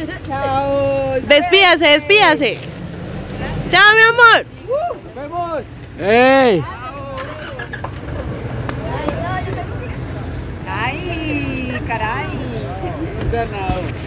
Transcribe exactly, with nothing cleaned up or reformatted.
Chao. Despídase, despídase. Chao, mi amor. Nos vemos. ¡Ey! Ay, caray. Ganado.